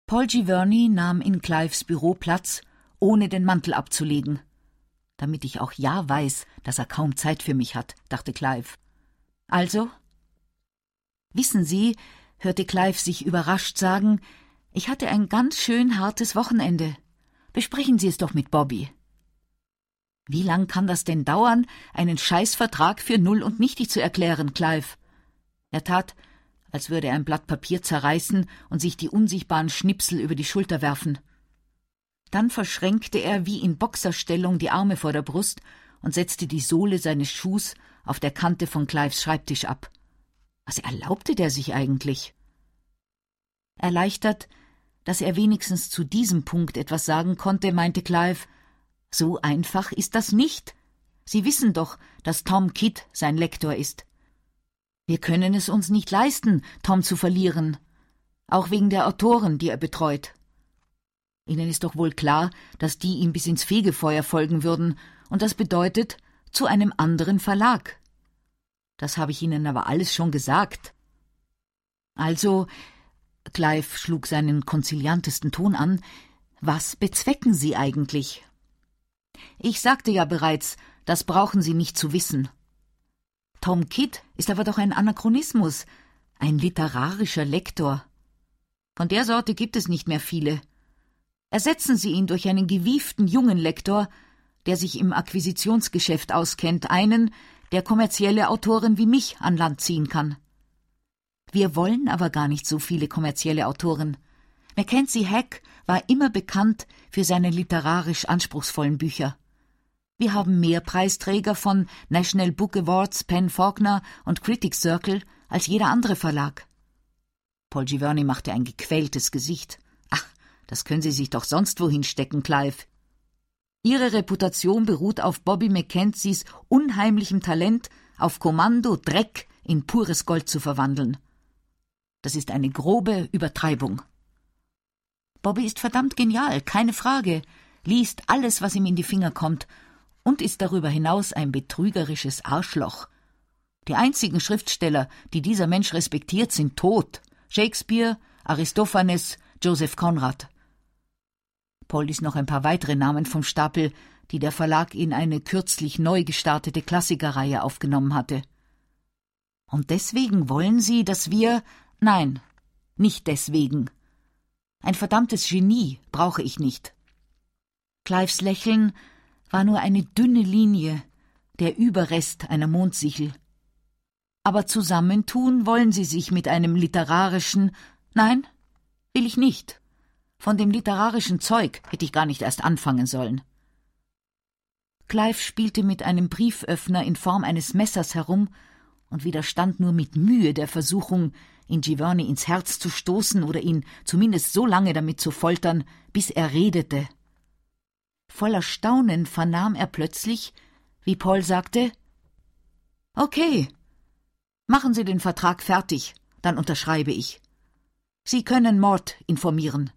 Paul Giverny nahm in Clives Büro Platz, ohne den Mantel abzulegen. Damit ich auch ja weiß, dass er kaum Zeit für mich hat, dachte Clive. Also? Wissen Sie, hörte Clive sich überrascht sagen, ich hatte ein ganz schön hartes Wochenende. Besprechen Sie es doch mit Bobby. Wie lang kann das denn dauern, einen Scheißvertrag für null und nichtig zu erklären, Clive? Er tat, als würde er ein Blatt Papier zerreißen und sich die unsichtbaren Schnipsel über die Schulter werfen. Dann verschränkte er wie in Boxerstellung die Arme vor der Brust und setzte die Sohle seines Schuhs auf der Kante von Clives Schreibtisch ab. Was erlaubte der sich eigentlich? Erleichtert, dass er wenigstens zu diesem Punkt etwas sagen konnte, meinte Clive, so einfach ist das nicht. Sie wissen doch, dass Tom Kidd sein Lektor ist. Wir können es uns nicht leisten, Tom zu verlieren. Auch wegen der Autoren, die er betreut. Ihnen ist doch wohl klar, dass die ihm bis ins Fegefeuer folgen würden, und das bedeutet, zu einem anderen Verlag. Das habe ich Ihnen aber alles schon gesagt. Also, Clive schlug seinen konziliantesten Ton an, was bezwecken Sie eigentlich? Ich sagte ja bereits, das brauchen Sie nicht zu wissen. Tom Kidd ist aber doch ein Anachronismus, ein literarischer Lektor. Von der Sorte gibt es nicht mehr viele. Ersetzen Sie ihn durch einen gewieften jungen Lektor, der sich im Akquisitionsgeschäft auskennt, einen, der kommerzielle Autoren wie mich an Land ziehen kann. Wir wollen aber gar nicht so viele kommerzielle Autoren. Mackenzie Hack war immer bekannt für seine literarisch anspruchsvollen Bücher. Wir haben mehr Preisträger von National Book Awards, Penn Faulkner und Critics Circle als jeder andere Verlag. Paul Giverny machte ein gequältes Gesicht. Ach, das können Sie sich doch sonst wohin stecken, Clive. Ihre Reputation beruht auf Bobby Mackenzies unheimlichem Talent, auf Kommando Dreck in pures Gold zu verwandeln. Das ist eine grobe Übertreibung. Bobby ist verdammt genial, keine Frage, liest alles, was ihm in die Finger kommt, und ist darüber hinaus ein betrügerisches Arschloch. Die einzigen Schriftsteller, die dieser Mensch respektiert, sind tot. Shakespeare, Aristophanes, Joseph Conrad. Paul ließ noch ein paar weitere Namen vom Stapel, die der Verlag in eine kürzlich neu gestartete Klassikerreihe aufgenommen hatte. Und deswegen wollen Sie, dass wir... Nein, nicht deswegen. Ein verdammtes Genie brauche ich nicht. Clives Lächeln war nur eine dünne Linie, der Überrest einer Mondsichel. Aber zusammentun wollen Sie sich mit einem literarischen... Nein, will ich nicht. Von dem literarischen Zeug hätte ich gar nicht erst anfangen sollen. Clive spielte mit einem Brieföffner in Form eines Messers herum und widerstand nur mit Mühe der Versuchung, ihn Giverny ins Herz zu stoßen oder ihn zumindest so lange damit zu foltern, bis er redete. Voller Staunen vernahm er plötzlich, wie Paul sagte, »Okay, machen Sie den Vertrag fertig, dann unterschreibe ich. Sie können Mort informieren.«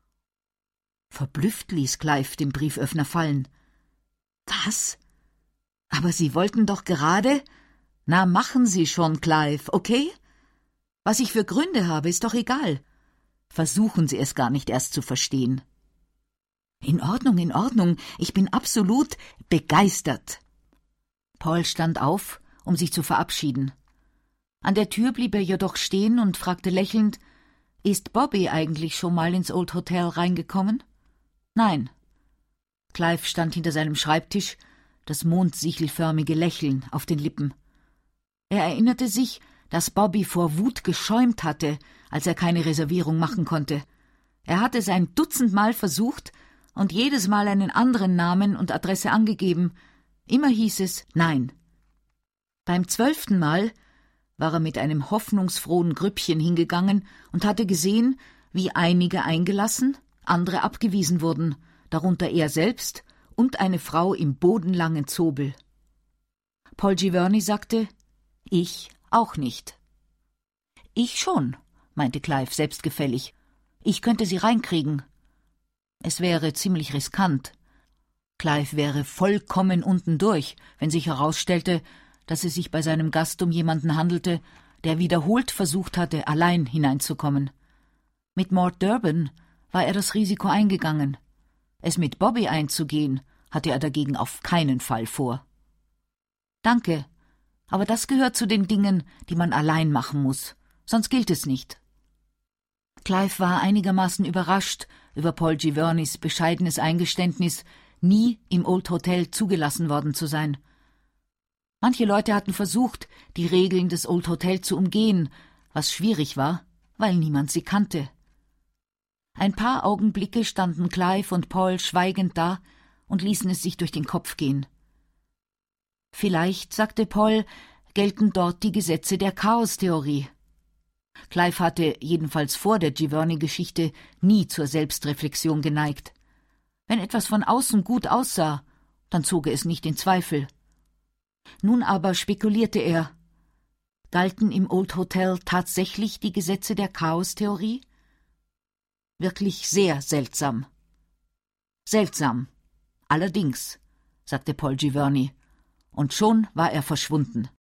Verblüfft ließ Clive den Brieföffner fallen. »Was? Aber Sie wollten doch gerade...« »Na, machen Sie schon, Clive, okay? Was ich für Gründe habe, ist doch egal. Versuchen Sie es gar nicht erst zu verstehen.« In Ordnung, ich bin absolut begeistert.« Paul stand auf, um sich zu verabschieden. An der Tür blieb er jedoch stehen und fragte lächelnd, »Ist Bobby eigentlich schon mal ins Old Hotel reingekommen?« »Nein.« Clive stand hinter seinem Schreibtisch, das mondsichelförmige Lächeln auf den Lippen. Er erinnerte sich, dass Bobby vor Wut geschäumt hatte, als er keine Reservierung machen konnte. Er hatte es ein Dutzendmal versucht und jedes Mal einen anderen Namen und Adresse angegeben. Immer hieß es Nein. Beim 12. Mal war er mit einem hoffnungsfrohen Grüppchen hingegangen und hatte gesehen, wie einige eingelassen, andere abgewiesen wurden, darunter er selbst und eine Frau im bodenlangen Zobel. Paul Giverny sagte, »Ich auch nicht.« »Ich schon«, meinte Clive selbstgefällig. »Ich könnte sie reinkriegen.« Es wäre ziemlich riskant. Clive wäre vollkommen unten durch, wenn sich herausstellte, dass es sich bei seinem Gast um jemanden handelte, der wiederholt versucht hatte, allein hineinzukommen. Mit Mort Durbin war er das Risiko eingegangen. Es mit Bobby einzugehen, hatte er dagegen auf keinen Fall vor. »Danke, aber das gehört zu den Dingen, die man allein machen muss, sonst gilt es nicht.« Clive war einigermaßen überrascht über Paul Giverneys bescheidenes Eingeständnis, nie im Old Hotel zugelassen worden zu sein. Manche Leute hatten versucht, die Regeln des Old Hotel zu umgehen, was schwierig war, weil niemand sie kannte. Ein paar Augenblicke standen Clive und Paul schweigend da und ließen es sich durch den Kopf gehen. Vielleicht, sagte Paul, gelten dort die Gesetze der Chaostheorie. Clive hatte, jedenfalls vor der Giverny-Geschichte, nie zur Selbstreflexion geneigt. Wenn etwas von außen gut aussah, dann zog er es nicht in Zweifel. Nun aber spekulierte er. Galten im Old Hotel tatsächlich die Gesetze der Chaostheorie? Wirklich sehr seltsam. Seltsam, allerdings, sagte Paul Giverny, und schon war er verschwunden.